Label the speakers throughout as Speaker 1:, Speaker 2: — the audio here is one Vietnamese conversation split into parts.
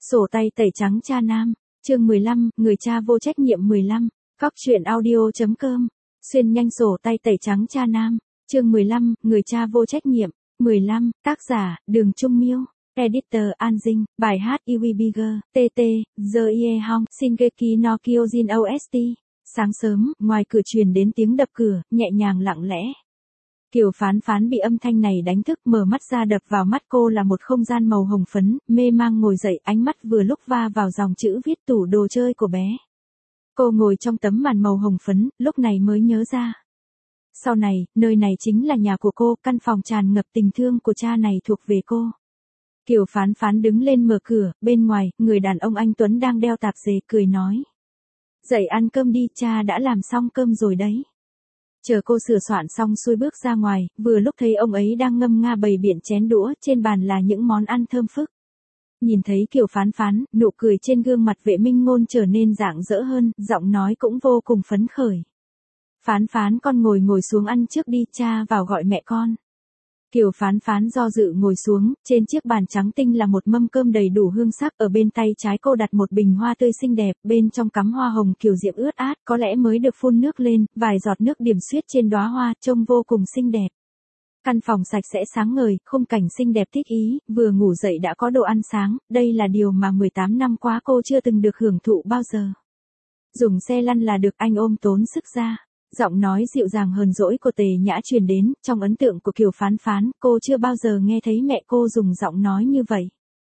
Speaker 1: Sổ tay tẩy trắng cha nam, chương 15, người cha vô trách nhiệm 15, Cóc truyện audio.com, xuyên nhanh sổ tay tẩy trắng cha nam, chương 15, người cha vô trách nhiệm, 15, tác giả, Đường Trung Miêu, editor, An Dinh, bài hát Iwi Bigger, TT, The Ie Hong, Shingeki no Kyojin OST. Sáng sớm, ngoài cửa truyền đến tiếng đập cửa, nhẹ nhàng lặng lẽ. Kiều Phán Phán bị âm thanh này đánh thức, mở mắt ra, đập vào mắt cô là một không gian màu hồng phấn, mê mang ngồi dậy, ánh mắt vừa lúc va vào dòng chữ viết tủ đồ chơi của bé. Cô ngồi trong tấm màn màu hồng phấn, lúc này mới nhớ ra. Sau này, nơi này chính là nhà của cô, căn phòng tràn ngập tình thương của cha này thuộc về cô. Kiều Phán Phán đứng lên mở cửa, bên ngoài, người đàn ông anh Tuấn đang đeo tạp dề, cười nói. Dậy ăn cơm đi, cha đã làm xong cơm rồi đấy. Chờ cô sửa soạn xong xuôi bước ra ngoài, vừa lúc thấy ông ấy đang ngâm nga bày biện chén đũa, trên bàn là những món ăn thơm phức. Nhìn thấy Kiều Phán Phán, nụ cười trên gương mặt Vệ Minh Ngôn trở nên rạng rỡ hơn, giọng nói cũng vô cùng phấn khởi. Phán Phán, con ngồi xuống ăn trước đi, cha vào gọi mẹ con. Kiều Phán Phán do dự ngồi xuống, trên chiếc bàn trắng tinh là một mâm cơm đầy đủ hương sắc, ở bên tay trái cô đặt một bình hoa tươi xinh đẹp, bên trong cắm hoa hồng kiều diễm ướt át, có lẽ mới được phun nước lên, vài giọt nước điểm xuyết trên đóa hoa, trông vô cùng xinh đẹp. Căn phòng sạch sẽ sáng ngời, khung cảnh xinh đẹp thích ý, vừa ngủ dậy đã có đồ ăn sáng, đây là điều mà 18 năm qua cô chưa từng được hưởng thụ bao giờ. Dùng xe lăn là được, anh ôm tốn sức ra. Giọng nói dịu dàng hờn dỗi của Tề Nhã truyền đến, trong ấn tượng của Kiều Phán Phán, cô chưa bao giờ nghe thấy mẹ cô dùng giọng nói như vậy.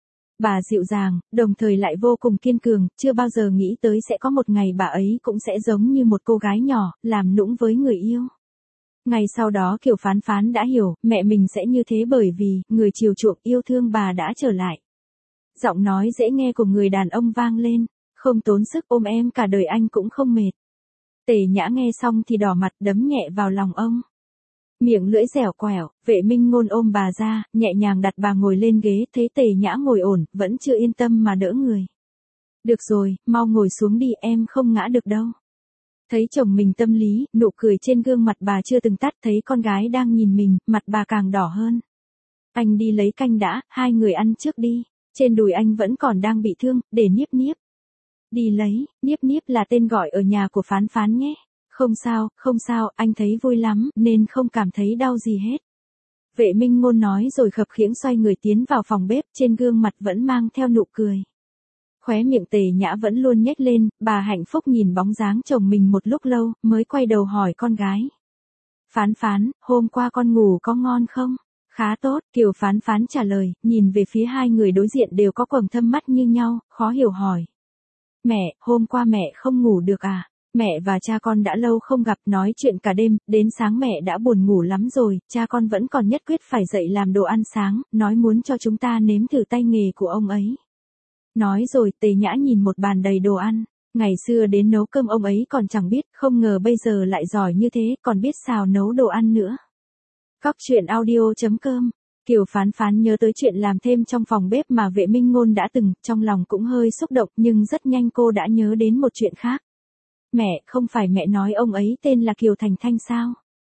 Speaker 1: Bà dịu dàng, đồng thời lại vô cùng kiên cường, chưa bao giờ nghĩ tới sẽ có một ngày bà ấy cũng sẽ giống như một cô gái nhỏ, làm nũng với người yêu. Ngày sau đó Kiều Phán Phán đã hiểu, mẹ mình sẽ như thế bởi vì, người chiều chuộng yêu thương bà đã trở lại. Giọng nói dễ nghe của người đàn ông vang lên, không tốn sức, ôm em cả đời anh cũng không mệt. Tề Nhã nghe xong thì đỏ mặt, đấm nhẹ vào lòng ông. Miệng lưỡi dẻo quẹo, Vệ Minh Ngôn ôm bà ra, nhẹ nhàng đặt bà ngồi lên ghế, thấy Tề Nhã ngồi ổn, vẫn chưa yên tâm mà đỡ người. Được rồi, mau ngồi xuống đi, em không ngã được đâu. Thấy chồng mình tâm lý, nụ cười trên gương mặt bà chưa từng tắt, thấy con gái đang nhìn mình, mặt bà càng đỏ hơn. Anh đi lấy canh đã, hai người ăn trước đi. Trên đùi anh vẫn còn đang bị thương, để Niếp Niếp. Đi lấy, Niếp Niếp là tên gọi ở nhà của Phán Phán nhé. Không sao, anh thấy vui lắm, nên không cảm thấy đau gì hết. Vệ Minh Ngôn nói rồi khập khiễng xoay người tiến vào phòng bếp, trên gương mặt vẫn mang theo nụ cười. Khóe miệng Tề Nhã vẫn luôn nhếch lên, bà hạnh phúc nhìn bóng dáng chồng mình một lúc lâu, mới quay đầu hỏi con gái. Phán Phán, hôm qua con ngủ có ngon không? Khá tốt, Kiều Phán Phán trả lời, nhìn về phía hai người đối diện đều có quầng thâm mắt như nhau, khó hiểu hỏi. Mẹ, hôm qua mẹ không ngủ được à? Mẹ và cha con đã lâu không gặp, nói chuyện cả đêm, đến sáng mẹ đã buồn ngủ lắm rồi, cha con vẫn còn nhất quyết phải dậy làm đồ ăn sáng, nói muốn cho chúng ta nếm thử tay nghề của ông ấy. Nói rồi, Tề Nhã nhìn một bàn đầy đồ ăn. Ngày xưa đến nấu cơm ông ấy còn chẳng biết, không ngờ bây giờ lại giỏi như thế, còn biết xào nấu đồ ăn nữa. Cóc truyện audio.com. Kiều Phán Phán nhớ tới chuyện làm thêm trong phòng bếp mà Vệ Minh Ngôn đã từng, trong lòng cũng hơi xúc động, nhưng rất nhanh cô đã nhớ đến một chuyện khác. Mẹ, không phải mẹ nói ông ấy tên là Kiều Thành Thanh sao?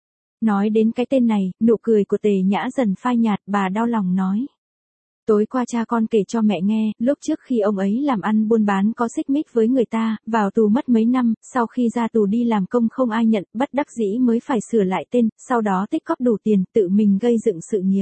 Speaker 1: Nói đến cái tên này, nụ cười của Tề Nhã dần phai nhạt, bà đau lòng nói. Tối qua cha con kể cho mẹ nghe, lúc trước khi ông ấy làm ăn buôn bán có xích mích với người ta, vào tù mất mấy năm, sau khi ra tù đi làm công không ai nhận, bất đắc dĩ mới phải sửa lại tên, sau đó tích góp đủ tiền, tự mình gây dựng sự nghiệp.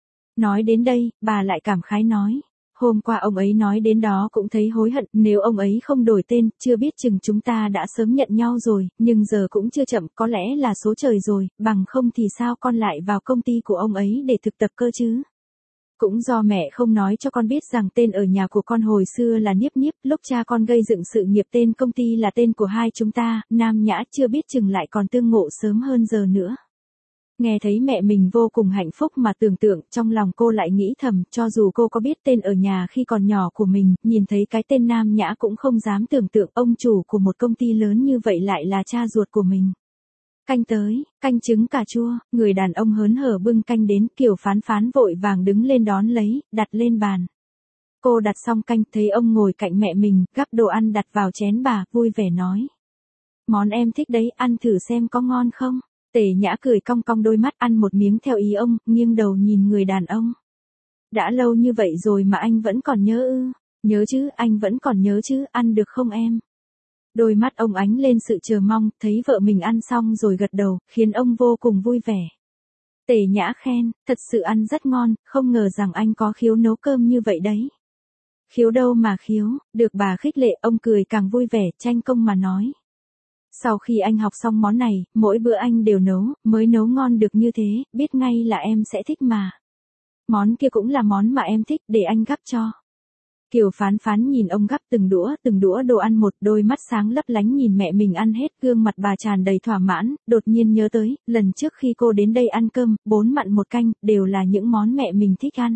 Speaker 1: Nói đến đây, bà lại cảm khái nói. Hôm qua ông ấy nói đến đó cũng thấy hối hận, nếu ông ấy không đổi tên, chưa biết chừng chúng ta đã sớm nhận nhau rồi, nhưng giờ cũng chưa chậm, có lẽ là số trời rồi, bằng không thì sao con lại vào công ty của ông ấy để thực tập cơ chứ? Cũng do mẹ không nói cho con biết rằng tên ở nhà của con hồi xưa là Niếp Niếp, lúc cha con gây dựng sự nghiệp tên công ty là tên của hai chúng ta, Nam Nhã, chưa biết chừng lại còn tương ngộ sớm hơn giờ nữa. Nghe thấy mẹ mình vô cùng hạnh phúc mà tưởng tượng, trong lòng cô lại nghĩ thầm, cho dù cô có biết tên ở nhà khi còn nhỏ của mình, nhìn thấy cái tên Nam Nhã cũng không dám tưởng tượng ông chủ của một công ty lớn như vậy lại là cha ruột của mình. Canh tới, canh trứng cà chua, người đàn ông hớn hở bưng canh đến, Kiều Phán Phán vội vàng đứng lên đón lấy, đặt lên bàn. Cô đặt xong canh, thấy ông ngồi cạnh mẹ mình, gắp đồ ăn đặt vào chén bà, vui vẻ nói. Món em thích đấy, ăn thử xem có ngon không? Tề Nhã cười cong cong đôi mắt, ăn một miếng theo ý ông, nghiêng đầu nhìn người đàn ông. Đã lâu như vậy rồi mà anh vẫn còn nhớ ư? Nhớ chứ, anh vẫn còn nhớ chứ, ăn được không em? Đôi mắt ông ánh lên sự chờ mong, thấy vợ mình ăn xong rồi gật đầu, khiến ông vô cùng vui vẻ. Tề Nhã khen, thật sự ăn rất ngon, không ngờ rằng anh có khiếu nấu cơm như vậy đấy. Khiếu đâu mà khiếu, được bà khích lệ, ông cười càng vui vẻ, tranh công mà nói. Sau khi anh học xong món này, mỗi bữa anh đều nấu, mới nấu ngon được như thế, biết ngay là em sẽ thích mà. Món kia cũng là món mà em thích, để anh gắp cho. Kiều Phán Phán nhìn ông gắp từng đũa đồ ăn một, đôi mắt sáng lấp lánh nhìn mẹ mình ăn hết, gương mặt bà tràn đầy thỏa mãn, đột nhiên nhớ tới, lần trước khi cô đến đây ăn cơm, 4 mặn 1 canh, đều là những món mẹ mình thích ăn.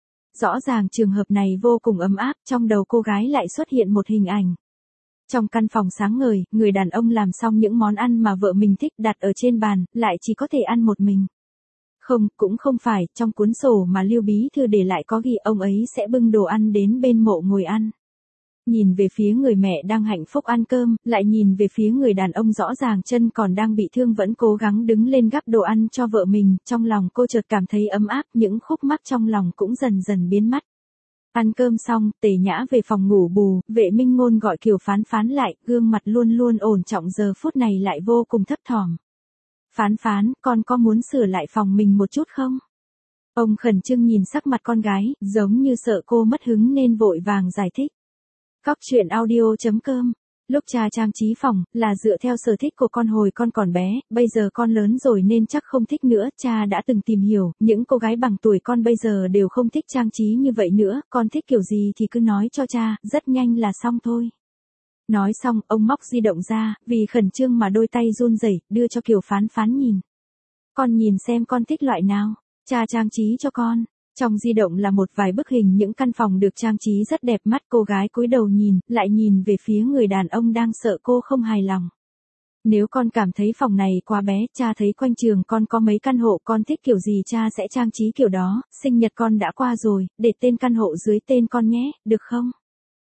Speaker 1: Rõ ràng trường hợp này vô cùng ấm áp, trong đầu cô gái lại xuất hiện một hình ảnh. Trong căn phòng sáng ngời, người đàn ông làm xong những món ăn mà vợ mình thích đặt ở trên bàn, lại chỉ có thể ăn một mình. Không, cũng không phải, trong cuốn sổ mà Lưu Bí Thư để lại có ghi ông ấy sẽ bưng đồ ăn đến bên mộ ngồi ăn. Nhìn về phía người mẹ đang hạnh phúc ăn cơm, lại nhìn về phía người đàn ông rõ ràng chân còn đang bị thương vẫn cố gắng đứng lên gắp đồ ăn cho vợ mình, trong lòng cô chợt cảm thấy ấm áp, những khúc mắc trong lòng cũng dần dần biến mất. Ăn cơm xong, Tề Nhã về phòng ngủ bù, Vệ Minh Ngôn gọi Kiều Phán Phán lại, gương mặt luôn luôn ổn trọng giờ phút này lại vô cùng thấp thỏm. Phán Phán, con có muốn sửa lại phòng mình một chút không? Ông khẩn trương nhìn sắc mặt con gái, giống như sợ cô mất hứng nên vội vàng giải thích. Cóc truyện audio.com. Lúc cha trang trí phòng, là dựa theo sở thích của con hồi con còn bé, bây giờ con lớn rồi nên chắc không thích nữa, cha đã từng tìm hiểu, những cô gái bằng tuổi con bây giờ đều không thích trang trí như vậy nữa, con thích kiểu gì thì cứ nói cho cha, rất nhanh là xong thôi. Nói xong, ông móc di động ra, vì khẩn trương mà đôi tay run rẩy, đưa cho Kiều Phán Phán nhìn. Con nhìn xem con thích loại nào, cha trang trí cho con. Trong di động là một vài bức hình những căn phòng được trang trí rất đẹp mắt, cô gái cúi đầu nhìn, lại nhìn về phía người đàn ông đang sợ cô không hài lòng. Nếu con cảm thấy phòng này quá bé, cha thấy quanh trường con có mấy căn hộ, con thích kiểu gì cha sẽ trang trí kiểu đó, sinh nhật con đã qua rồi, để tên căn hộ dưới tên con nhé, được không?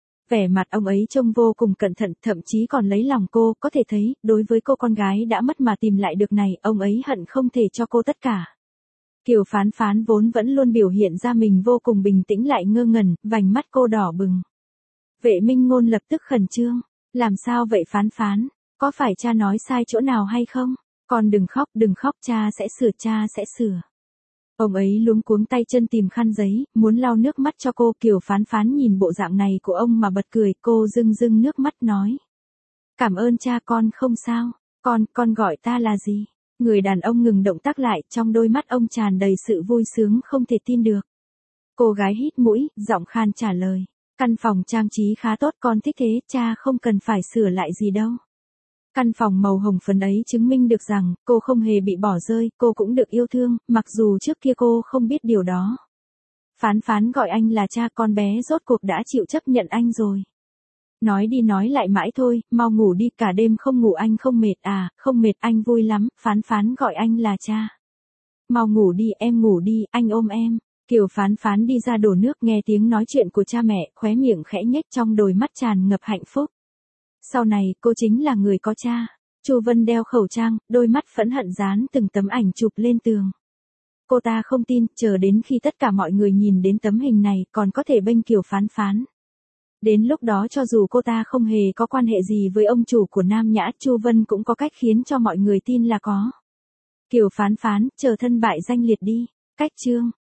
Speaker 1: Vẻ mặt ông ấy trông vô cùng cẩn thận, thậm chí còn lấy lòng cô, có thể thấy, đối với cô con gái đã mất mà tìm lại được này, ông ấy hận không thể cho cô tất cả. Kiều Phán Phán vốn vẫn luôn biểu hiện ra mình vô cùng bình tĩnh lại ngơ ngẩn, vành mắt cô đỏ bừng. Vệ Minh Ngôn lập tức khẩn trương. Làm sao vậy Phán Phán? Có phải cha nói sai chỗ nào hay không? Con đừng khóc, cha sẽ sửa. Ông ấy luống cuống tay chân tìm khăn giấy, muốn lau nước mắt cho cô. Kiều Phán Phán nhìn bộ dạng này của ông mà bật cười, cô rưng nước mắt nói. Cảm ơn cha, con không sao. Con gọi ta là gì? Người đàn ông ngừng động tác lại, trong đôi mắt ông tràn đầy sự vui sướng không thể tin được. Cô gái hít mũi, giọng khan trả lời. Căn phòng trang trí khá tốt, con thích thế, cha không cần phải sửa lại gì đâu. Căn phòng màu hồng phấn ấy chứng minh được rằng, cô không hề bị bỏ rơi, cô cũng được yêu thương, mặc dù trước kia cô không biết điều đó. Phán Phán gọi anh là cha, con bé rốt cuộc đã chịu chấp nhận anh rồi. Nói đi nói lại mãi thôi, mau ngủ đi, cả đêm không ngủ anh không mệt à? Không mệt, anh vui lắm. Phán Phán gọi anh là cha. Mau ngủ đi, em ngủ đi, anh ôm em. Kiều Phán Phán đi ra đổ nước, nghe tiếng nói chuyện của cha mẹ, khóe miệng khẽ nhếch, trong đôi mắt tràn ngập hạnh phúc. Sau này, cô chính là người có cha. Chu Vân đeo khẩu trang, đôi mắt phẫn hận dán từng tấm ảnh chụp lên tường. Cô ta không tin, chờ đến khi tất cả mọi người nhìn đến tấm hình này, còn có thể bênh Kiều Phán Phán. Đến lúc đó cho dù cô ta không hề có quan hệ gì với ông chủ của Nam Nhã, Chu Vân cũng có cách khiến cho mọi người tin là có. Kiều Phán Phán, chờ thân bại danh liệt đi. Cách chương